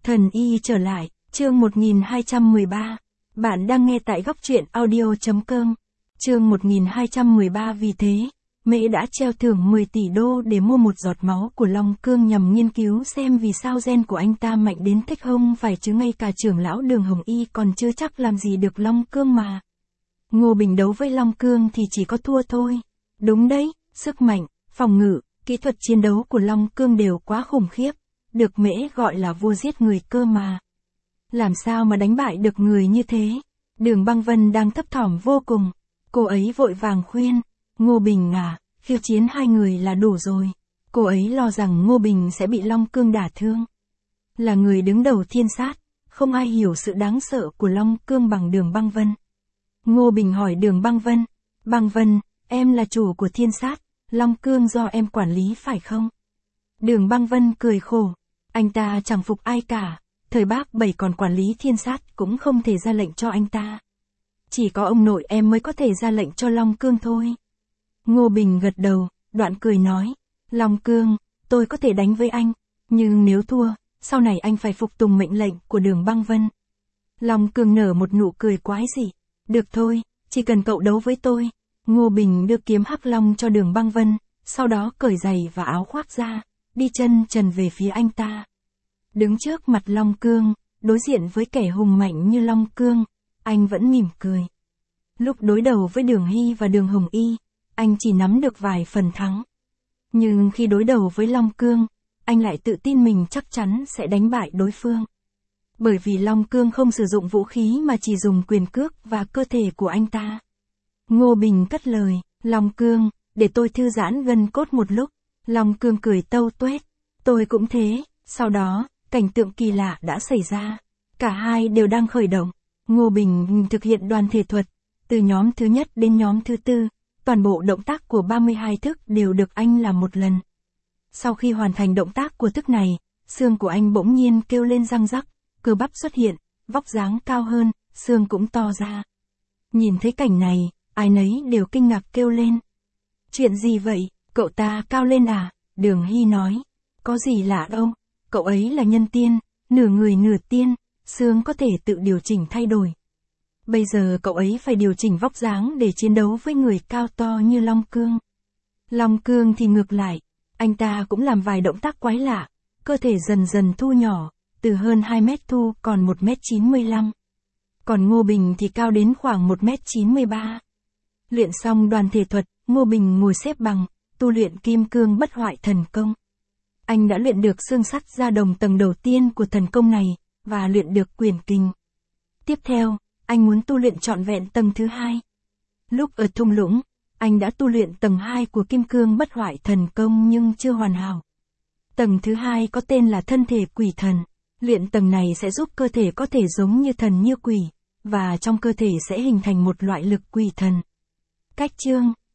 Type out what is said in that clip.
Thần y trở lại, chương 1213. Bạn đang nghe tại góc truyện audio.com. Chương 1213. Vì thế, Mễ đã treo thưởng 10 tỷ đô để mua một giọt máu của Long Cương nhằm nghiên cứu xem vì sao gen của anh ta mạnh đến thích không phải chứ ngay cả trưởng lão Đường Hồng Y còn chưa chắc làm gì được Long Cương mà. Ngô Bình đấu với Long Cương thì chỉ có thua thôi. Đúng đấy, sức mạnh, phòng ngự, kỹ thuật chiến đấu của Long Cương đều quá khủng khiếp. Được Mễ gọi là vua giết người cơ mà. Làm sao mà đánh bại được người như thế? Đường Băng Vân đang thấp thỏm vô cùng. Cô ấy vội vàng khuyên. Ngô Bình à, khiêu chiến hai người là đủ rồi. Cô ấy lo rằng Ngô Bình sẽ bị Long Cương đả thương. Là người đứng đầu thiên sát, không ai hiểu sự đáng sợ của Long Cương bằng Đường Băng Vân. Ngô Bình hỏi Đường Băng Vân. Băng Vân, em là chủ của thiên sát, Long Cương do em quản lý phải không? Đường Băng Vân cười khổ. Anh ta chẳng phục ai cả, thời Bác Bảy còn quản lý thiên sát cũng không thể ra lệnh cho anh ta. Chỉ có ông nội em mới có thể ra lệnh cho Long Cương thôi. Ngô Bình gật đầu, đoạn cười nói, Long Cương, tôi có thể đánh với anh, nhưng nếu thua, sau này anh phải phục tùng mệnh lệnh của Đường Băng Vân. Long Cương nở một nụ cười quái dị, được thôi, chỉ cần cậu đấu với tôi. Ngô Bình đưa kiếm hắc long cho Đường Băng Vân, sau đó cởi giày và áo khoác ra, đi chân trần về phía anh ta. Đứng trước mặt Long Cương, đối diện với kẻ hùng mạnh như Long Cương, anh vẫn mỉm cười. Lúc đối đầu với Đường Hy và Đường Hồng Y, anh chỉ nắm được vài phần thắng. Nhưng khi đối đầu với Long Cương, anh lại tự tin mình chắc chắn sẽ đánh bại đối phương. Bởi vì Long Cương không sử dụng vũ khí mà chỉ dùng quyền cước và cơ thể của anh ta. Ngô Bình cất lời, Long Cương, để tôi thư giãn gân cốt một lúc. Long Cương cười tâu tuét, tôi cũng thế. Sau đó, cảnh tượng kỳ lạ đã xảy ra. Cả hai đều đang khởi động. Ngô Bình thực hiện đoàn thể thuật, từ nhóm thứ nhất đến nhóm thứ tư, toàn bộ động tác của 32 thức đều được anh làm một lần. Sau khi hoàn thành động tác của thức này, xương của anh bỗng nhiên kêu lên răng rắc, cơ bắp xuất hiện, vóc dáng cao hơn, xương cũng to ra. Nhìn thấy cảnh này, ai nấy đều kinh ngạc kêu lên. Chuyện gì vậy, cậu ta cao lên à? Đường Hy nói, có gì lạ đâu, cậu ấy là nhân tiên, nửa người nửa tiên, xương có thể tự điều chỉnh thay đổi. Bây giờ cậu ấy phải điều chỉnh vóc dáng để chiến đấu với người cao to như Long Cương. Long Cương thì ngược lại, anh ta cũng làm vài động tác quái lạ, cơ thể dần dần thu nhỏ, từ hơn 2 mét thu còn 1m95. Còn Ngô Bình thì cao đến khoảng 1m93. Luyện xong đoàn thể thuật, Ngô Bình ngồi xếp bằng, tu luyện Kim Cương Bất Hoại Thần Công. Anh đã luyện được xương sắt da đồng tầng đầu tiên của thần công này, và luyện được quyền kình. Tiếp theo, anh muốn tu luyện trọn vẹn tầng thứ hai. Lúc ở thung lũng, anh đã tu luyện tầng 2 của Kim Cương Bất Hoại Thần Công nhưng chưa hoàn hảo. Tầng thứ hai có tên là thân thể quỷ thần. Luyện tầng này sẽ giúp cơ thể có thể giống như thần như quỷ, và trong cơ thể sẽ hình thành một loại lực quỷ thần. Cách chương